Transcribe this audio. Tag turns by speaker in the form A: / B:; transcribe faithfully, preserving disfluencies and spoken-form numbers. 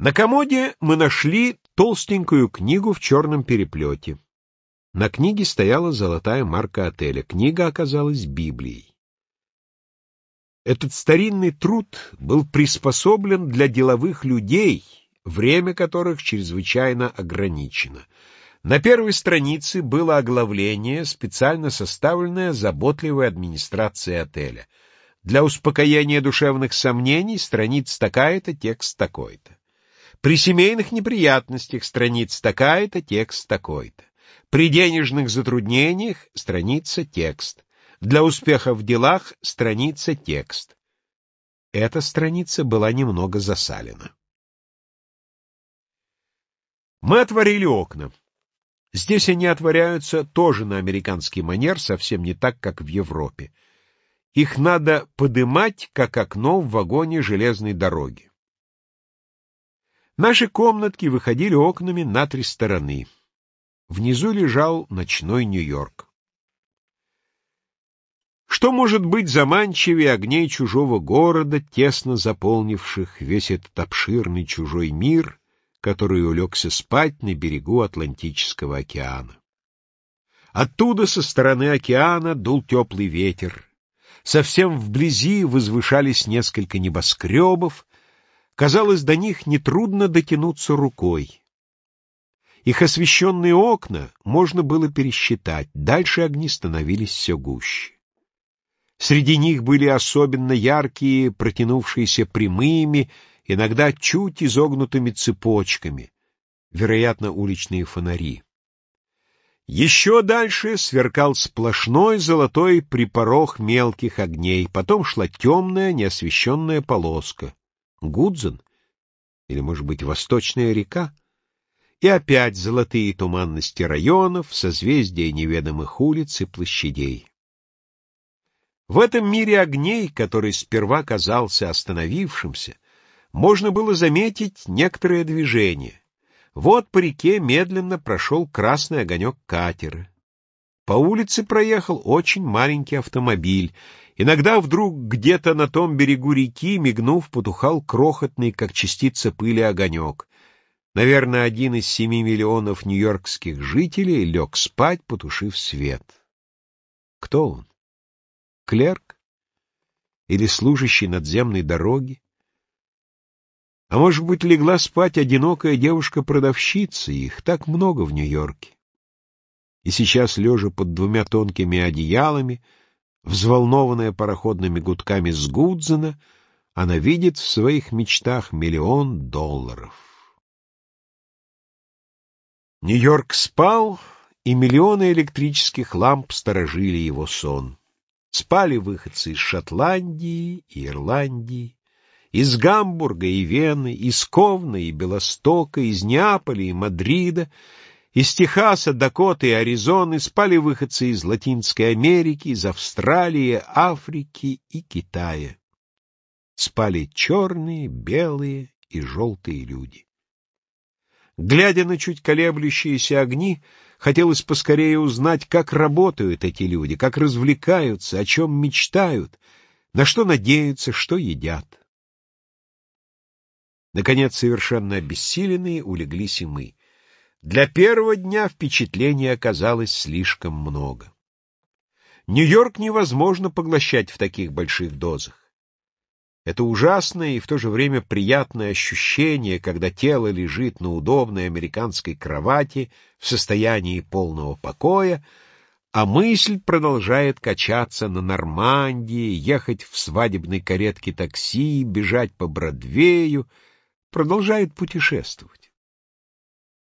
A: На комоде мы нашли толстенькую книгу в черном переплете. На книге стояла золотая марка отеля. Книга оказалась Библией. Этот старинный труд был приспособлен для деловых людей, время которых чрезвычайно ограничено. На первой странице было оглавление, специально составленное заботливой администрацией отеля. Для успокоения душевных сомнений страница такая-то, текст такой-то. При семейных неприятностях страница такая-то, текст такой-то. При денежных затруднениях страница текст. Для успеха в делах страница текст. Эта страница была немного засалена. Мы отворили окна. Здесь они отворяются тоже на американский манер, совсем не так, как в Европе. Их надо подымать, как окно в вагоне железной дороги. Наши комнатки выходили окнами на три стороны. Внизу лежал ночной Нью-Йорк. Что может быть заманчивее огней чужого города, тесно заполнивших весь этот обширный чужой мир, который улегся спать на берегу Атлантического океана? Оттуда, со стороны океана, дул теплый ветер. Совсем вблизи возвышались несколько небоскребов. Казалось, до них нетрудно дотянуться рукой. Их освещенные окна можно было пересчитать, дальше огни становились все гуще. Среди них были особенно яркие, протянувшиеся прямыми, иногда чуть изогнутыми цепочками, вероятно, уличные фонари. Еще дальше сверкал сплошной золотой припорох мелких огней, потом шла темная, неосвещенная полоска. Гудзон? Или, может быть, Восточная река? И опять золотые туманности районов, созвездия неведомых улиц и площадей. В этом мире огней, который сперва казался остановившимся, можно было заметить некоторое движение. Вот по реке медленно прошел красный огонек катера. По улице проехал очень маленький автомобиль. Иногда вдруг где-то на том берегу реки, мигнув, потухал крохотный, как частица пыли, огонек. Наверное, один из семи миллионов нью-йоркских жителей лег спать, потушив свет. Кто он? Клерк? Или служащий надземной дороги? А может быть, легла спать одинокая девушка-продавщица, их так много в Нью-Йорке. И сейчас, лежа под двумя тонкими одеялами, взволнованная пароходными гудками с Гудзона, она видит в своих мечтах миллион долларов. Нью-Йорк спал, и миллионы электрических ламп сторожили его сон. Спали выходцы из Шотландии и Ирландии, из Гамбурга и Вены, из Ковна и Белостока, из Неаполя и Мадрида, из Техаса, Дакоты и Аризоны, спали выходцы из Латинской Америки, из Австралии, Африки и Китая. Спали черные, белые и желтые люди. Глядя на чуть колеблющиеся огни, хотелось поскорее узнать, как работают эти люди, как развлекаются, о чем мечтают, на что надеются, что едят. Наконец, совершенно обессиленные, улеглись и мы. Для первого дня впечатлений оказалось слишком много. Нью-Йорк невозможно поглощать в таких больших дозах. Это ужасное и в то же время приятное ощущение, когда тело лежит на удобной американской кровати в состоянии полного покоя, а мысль продолжает качаться на Нормандии, ехать в свадебной каретке такси, бежать по Бродвею, продолжает путешествовать.